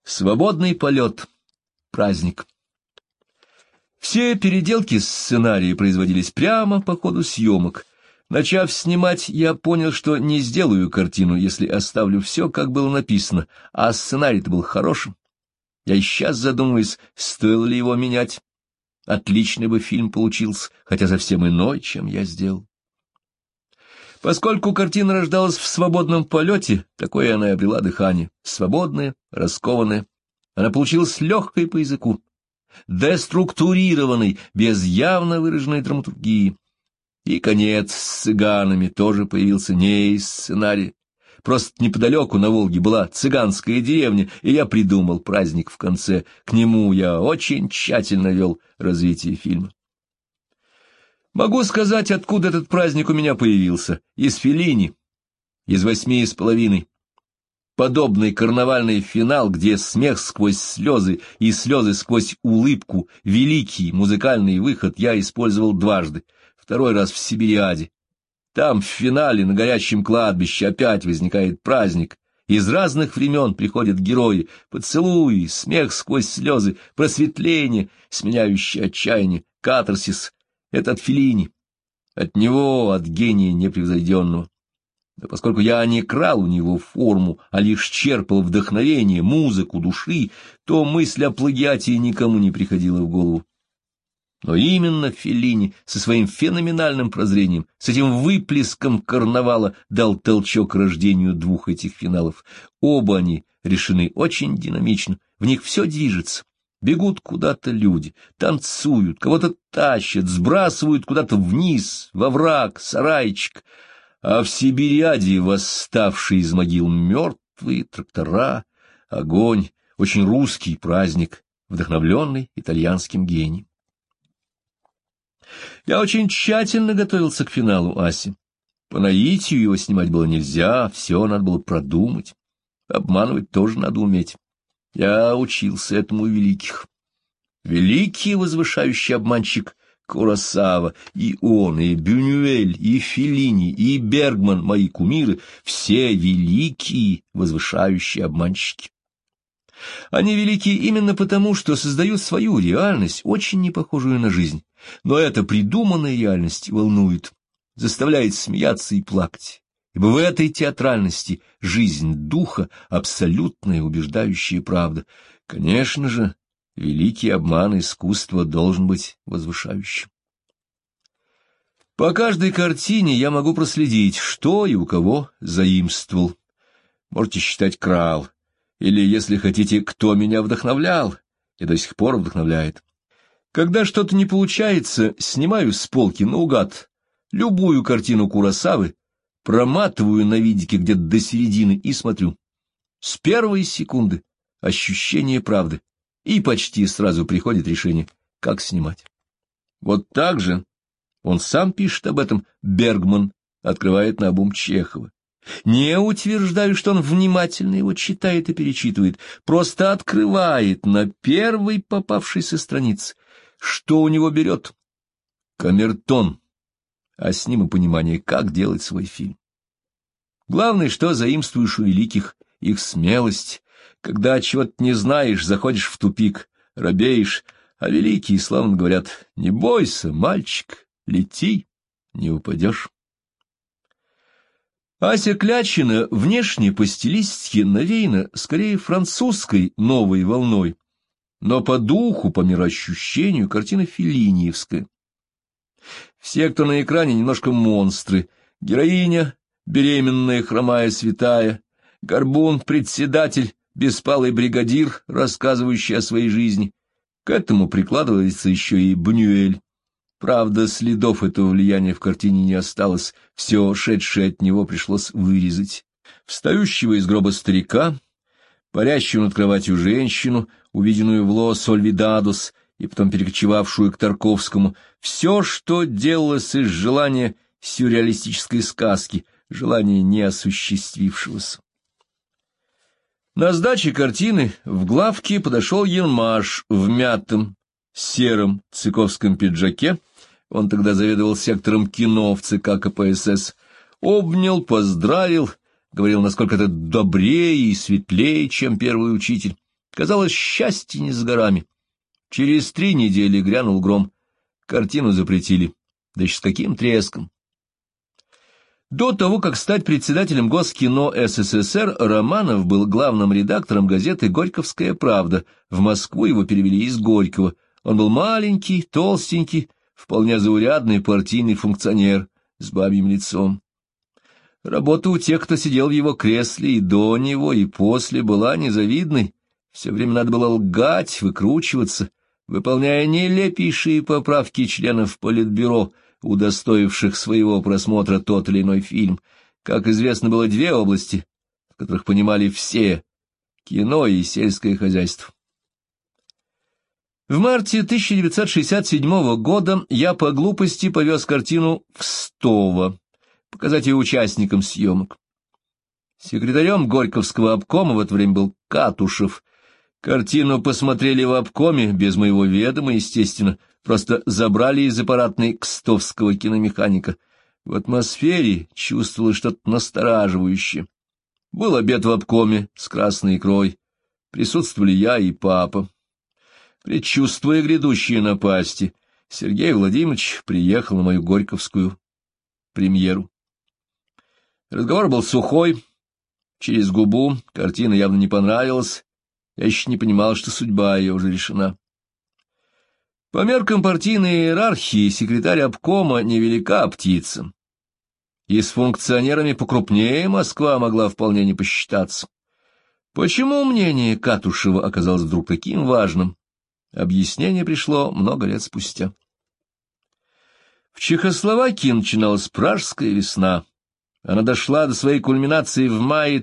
Свободный полет. Праздник. Все переделки сценария производились прямо по ходу съемок. Начав снимать, я понял, что не сделаю картину, если оставлю все, как было написано, а сценарий-то был хорошим. Я и сейчас задумываюсь, стоило ли его менять. Отличный бы фильм получился, хотя совсем иной, чем я сделал. Поскольку картина рождалась в свободном полете, такое она и обрела дыхание. Свободная, раскованная. Она получилась легкой по языку, деструктурированной, без явно выраженной драматургии. И конец с цыганами тоже появился не из сценария. Просто неподалеку на Волге была цыганская деревня, и я придумал праздник в конце. К нему я очень тщательно вел развитие фильма. Могу сказать, откуда этот праздник у меня появился. Из Феллини, из «8,5». Подобный карнавальный финал, где смех сквозь слезы и слезы сквозь улыбку, великий музыкальный выход я использовал дважды. Второй раз в «Сибириаде». Там в финале на горящем кладбище опять возникает праздник. Из разных времен приходят герои, поцелуи, смех сквозь слезы, просветление, сменяющее отчаяние, катарсис. Это от Феллини, от него, от гения непревзойденного. Но поскольку я не крал у него форму, а лишь черпал вдохновение, музыку, души, то мысль о плагиате никому не приходила в голову. Но именно Феллини со своим феноменальным прозрением, с этим выплеском карнавала дал толчок рождению двух этих финалов. Оба они решены очень динамично, в них все движется. Бегут куда-то люди, танцуют, кого-то тащат, сбрасывают куда-то вниз, во враг, сарайчик. А в Сибириаде восставшие из могил мертвые, трактора, огонь, очень русский праздник, вдохновленный итальянским гением. Я очень тщательно готовился к финалу Аси. По наитию его снимать было нельзя, все надо было продумать. Обманывать тоже надо уметь. Я учился этому у великих. Великий возвышающий обманщик Куросава, и он, и Бюнюэль, и Феллини, и Бергман, мои кумиры, все великие возвышающие обманщики. Они велики именно потому, что создают свою реальность, очень не похожую на жизнь. Но эта придуманная реальность волнует, заставляет смеяться и плакать. Ибо в этой театральности жизнь духа — абсолютная убеждающая правда. Конечно же, великий обман искусства должен быть возвышающим. По каждой картине я могу проследить, что и у кого заимствовал. Можете считать, крал. Или, если хотите, кто меня вдохновлял и до сих пор вдохновляет. Когда что-то не получается, снимаю с полки наугад любую картину Куросавы, проматываю на видике где-то до середины и смотрю. С первой секунды ощущение правды, и почти сразу приходит решение, как снимать. Вот так же, он сам пишет об этом, Бергман открывает наобум Чехова. Не утверждаю, что он внимательно его читает и перечитывает, просто открывает на первой попавшейся странице. Что у него берет? Камертон, а с ним и понимание, как делать свой фильм. Главное, что заимствуешь у великих, их смелость. Когда чего-то не знаешь, заходишь в тупик, робеешь, а великие славно говорят: не бойся, мальчик, лети, не упадешь. Ася Клячина внешне по стилистике навеяна скорее французской новой волной, но по духу, по мироощущению картина феллиниевская. Все, кто на экране, немножко монстры. Героиня, беременная, хромая, святая, горбун, председатель, беспалый бригадир, рассказывающий о своей жизни. К этому прикладывается еще и Бунюэль. Правда, следов этого влияния в картине не осталось, все шедшее от него пришлось вырезать. Встающего из гроба старика, парящую над кроватью женщину, увиденную в Лос Ольвидадос и потом перекочевавшую к Тарковскому, все, что делалось из желания сюрреалистической сказки, желания неосуществившегося. На сдаче картины в главке подошел Ермаш в мятом сером цыковском пиджаке, он тогда заведовал сектором кино в ЦК КПСС, обнял, поздравил, говорил, насколько это добрее и светлее, чем первый учитель. Казалось, счастье не за горами. Через 3 недели грянул гром. Картину запретили. Да еще с каким треском. До того, как стать председателем Госкино СССР, Романов был главным редактором газеты «Горьковская правда». В Москву его перевели из Горького. Он был маленький, толстенький, вполне заурядный партийный функционер с бабьим лицом. Работа у тех, кто сидел в его кресле и до него, и после, была незавидной. Все время надо было лгать, выкручиваться, выполняя нелепейшие поправки членов Политбюро, удостоивших своего просмотра тот или иной фильм. Как известно, было 2 области, в которых понимали все — кино и сельское хозяйство. В марте 1967 года я по глупости повез картину в Стово, показать ее участникам съемок. Секретарем Горьковского обкома в это время был Катушев. Картину посмотрели в обкоме, без моего ведома, естественно, просто забрали из аппаратной кстовского киномеханика. В атмосфере чувствовалось что-то настораживающее. Был обед в обкоме с красной икрой. Присутствовали я и папа. Предчувствуя грядущие напасти, Сергей Владимирович приехал на мою горьковскую премьеру. Разговор был сухой, через губу, картина явно не понравилась. Я еще не понимал, что судьба ее уже решена. По меркам партийной иерархии секретарь обкома невелика птица. И с функционерами покрупнее Москва могла вполне не посчитаться. Почему мнение Катушева оказалось вдруг таким важным? Объяснение пришло много лет спустя. В Чехословакии начиналась Пражская весна. Она дошла до своей кульминации в мае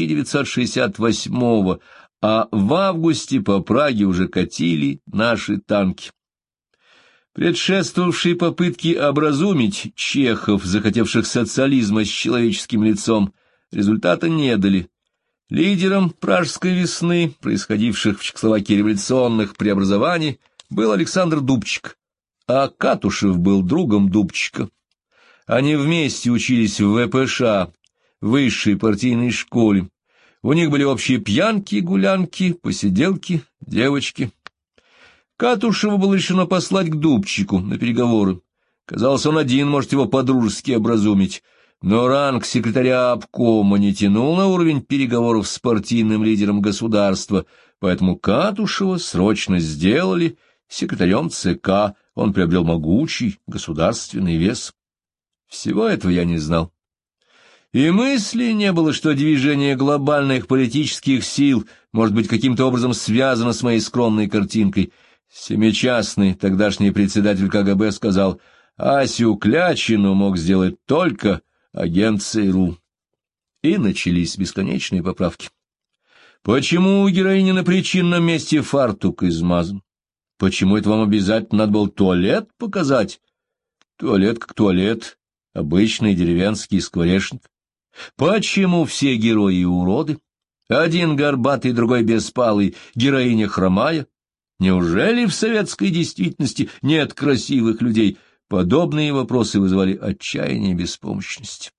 1968-го, а в августе по Праге уже катили наши танки. Предшествовавшие попытки образумить чехов, захотевших социализма с человеческим лицом, результата не дали. Лидером Пражской весны, происходивших в Чехословакии революционных преобразований, был Александр Дубчик, а Катушев был другом Дубчика. Они вместе учились в ВПШ, высшей партийной школе. У них были общие пьянки, гулянки, посиделки, девочки. Катушеву было решено послать к Дубчику на переговоры. Казалось, он один может его по-дружески образумить, но ранг секретаря обкома не тянул на уровень переговоров с партийным лидером государства, поэтому Катушева срочно сделали секретарем ЦК, он приобрел могучий государственный вес. Всего этого я не знал. И мысли не было, что движение глобальных политических сил может быть каким-то образом связано с моей скромной картинкой. Семичастный тогдашний председатель КГБ сказал, Асю Клячину мог сделать только агент ЦРУ. И начались бесконечные поправки. Почему у героини на причинном месте фартук измазан? Почему это вам обязательно надо было туалет показать? Туалет как туалет, обычный деревенский скворечник. Почему все герои уроды? Один горбатый, другой беспалый, героиня хромая. Неужели в советской действительности нет красивых людей? Подобные вопросы вызывали отчаяние и беспомощность.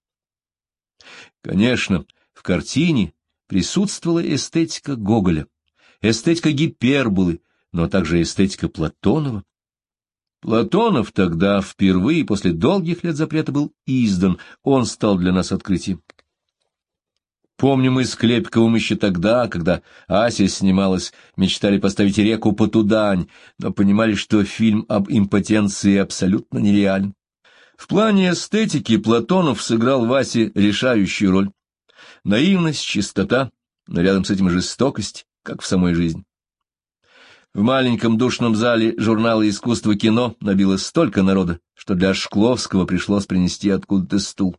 Конечно, в картине присутствовала эстетика Гоголя, эстетика гиперболы, но также эстетика Платонова. Платонов тогда впервые после долгих лет запрета был издан, он стал для нас открытием. Помню, мы с Клепиковым еще тогда, когда Ася снималась, мечтали поставить реку Потудань, но понимали, что фильм об импотенции абсолютно нереален. В плане эстетики Платонов сыграл в Асе решающую роль. Наивность, чистота, но рядом с этим жестокость, как в самой жизни. В маленьком душном зале журнала «Искусство кино» набилось столько народа, что для Шкловского пришлось принести откуда-то стул.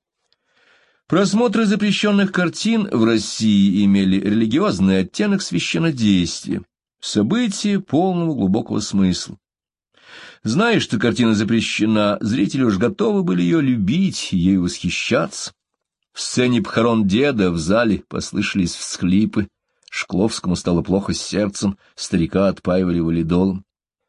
Просмотры запрещенных картин в России имели религиозный оттенок священнодействия, событие полного глубокого смысла. Зная, что картина запрещена, зрители уж готовы были ее любить, ею восхищаться. В сцене похорон деда в зале послышались всхлипы, Шкловскому стало плохо с сердцем, старика отпаивали валидолом.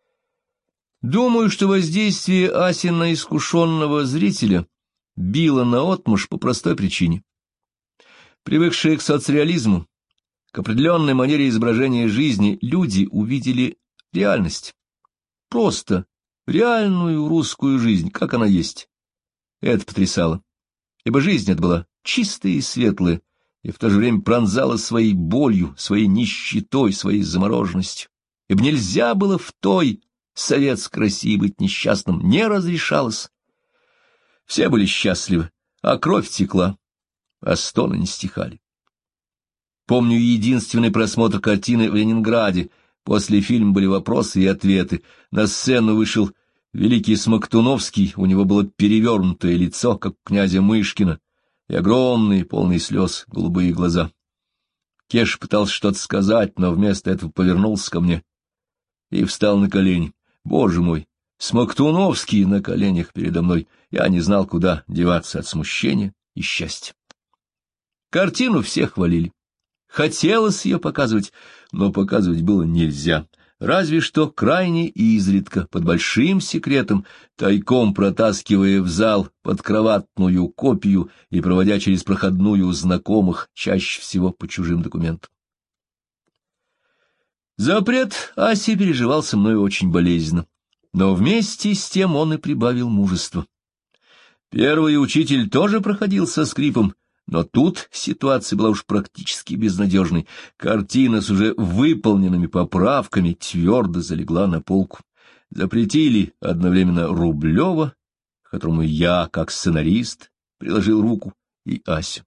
Думаю, что воздействие Аси на искушенного зрителя било наотмашь по простой причине. Привыкшая к соцреализму, к определенной манере изображения жизни люди увидели реальность. Просто реальную русскую жизнь, как она есть. Это потрясало, ибо жизнь эта была чистая и светлая, и в то же время пронзала своей болью, своей нищетой, своей замороженностью. Ибо нельзя было в той советской России быть несчастным, не разрешалось. Все были счастливы, а кровь текла, а стоны не стихали. Помню единственный просмотр картины в Ленинграде. После фильма были вопросы и ответы. На сцену вышел великий Смоктуновский, у него было перевернутое лицо, как у князя Мышкина, и огромные, полные слез, голубые глаза. Кеша пытался что-то сказать, но вместо этого повернулся ко мне и встал на колени. Боже мой, Смоктуновский на коленях передо мной. Я не знал, куда деваться от смущения и счастья. Картину все хвалили. Хотелось ее показывать, но показывать было нельзя. Разве что крайне изредка, под большим секретом, тайком протаскивая в зал подкроватную копию и проводя через проходную знакомых, чаще всего по чужим документам. Запрет Аси переживался мною очень болезненно, но вместе с тем он и прибавил мужества. Первый учитель тоже проходил со скрипом, но тут ситуация была уж практически безнадежной. Картина с уже выполненными поправками твердо залегла на полку. Запретили одновременно Рублева, к которому я, как сценарист, приложил руку, и Асю.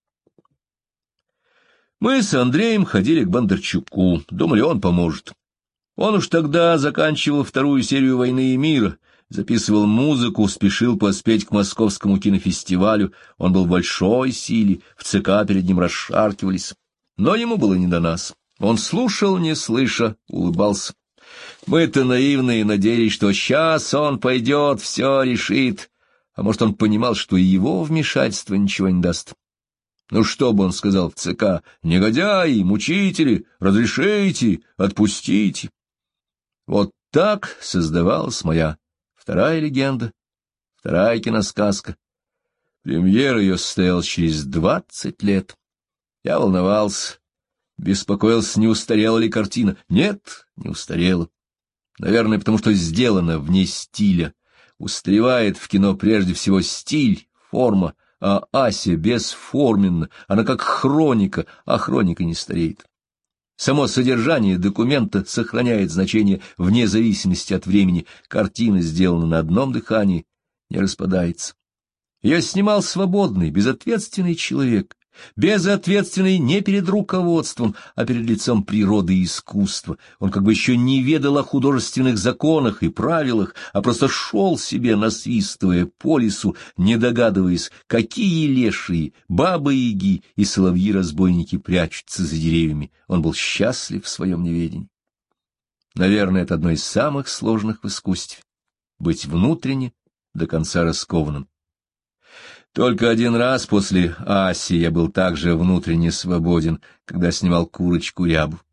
Мы с Андреем ходили к Бондарчуку, думали, он поможет. Он уж тогда заканчивал вторую серию «Войны и мира», записывал музыку, спешил поспеть к московскому кинофестивалю, он был в большой силе, в ЦК перед ним расшаркивались. Но ему было не до нас. Он слушал, не слыша, улыбался. Мы-то наивные надеялись, что сейчас он пойдет, все решит. А может, он понимал, что и его вмешательство ничего не даст. Ну, что бы он сказал в ЦК? Негодяи, мучители, разрешите, отпустите. Вот так создавалась моя вторая легенда, вторая киносказка. Премьера ее состоялась через 20 лет. Я волновался, беспокоился, не устарела ли картина. Нет, не устарела. Наверное, потому что сделана вне стиля. Устаревает в кино прежде всего стиль, форма, а Ася бесформенна, она как хроника, а хроника не стареет. Само содержание документа сохраняет значение вне зависимости от времени. Картина сделана на одном дыхании, не распадается. Я снимал свободный, безответственный человек, безответственный не перед руководством, а перед лицом природы и искусства. Он как бы еще не ведал о художественных законах и правилах, а просто шел себе, насвистывая по лесу, не догадываясь, какие лешие, бабы-яги и соловьи-разбойники прячутся за деревьями. Он был счастлив в своем неведении. Наверное, это одно из самых сложных в искусстве — быть внутренне до конца раскованным. Только один раз после Аси я был также внутренне свободен, когда снимал «Курочку Рябу».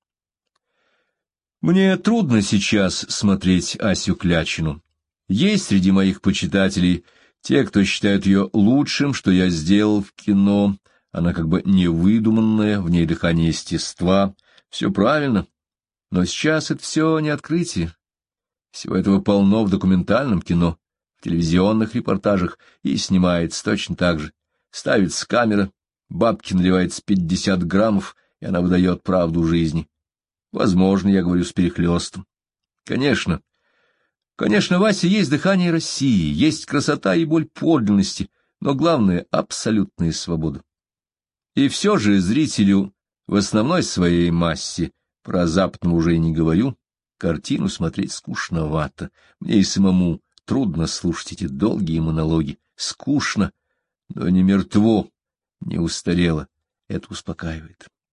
Мне трудно сейчас смотреть Асю Клячину. Есть среди моих почитателей те, кто считают ее лучшим, что я сделал в кино. Она как бы невыдуманная, в ней дыхание естества. Все правильно. Но сейчас это все не открытие. Всего этого полно в документальном кино, в телевизионных репортажах, и снимается точно так же. Ставится камера, бабки наливается 50 граммов, и она выдает правду жизни. Возможно, я говорю с перехлёстом. Конечно, в Асе есть дыхание России, есть красота и боль подлинности, но главное — абсолютная свобода. И все же зрителю в основной своей массе, про западного уже и не говорю, картину смотреть скучновато. Мне и самому трудно слушать эти долгие монологи. Скучно, но не мертво, не устарело. Это успокаивает.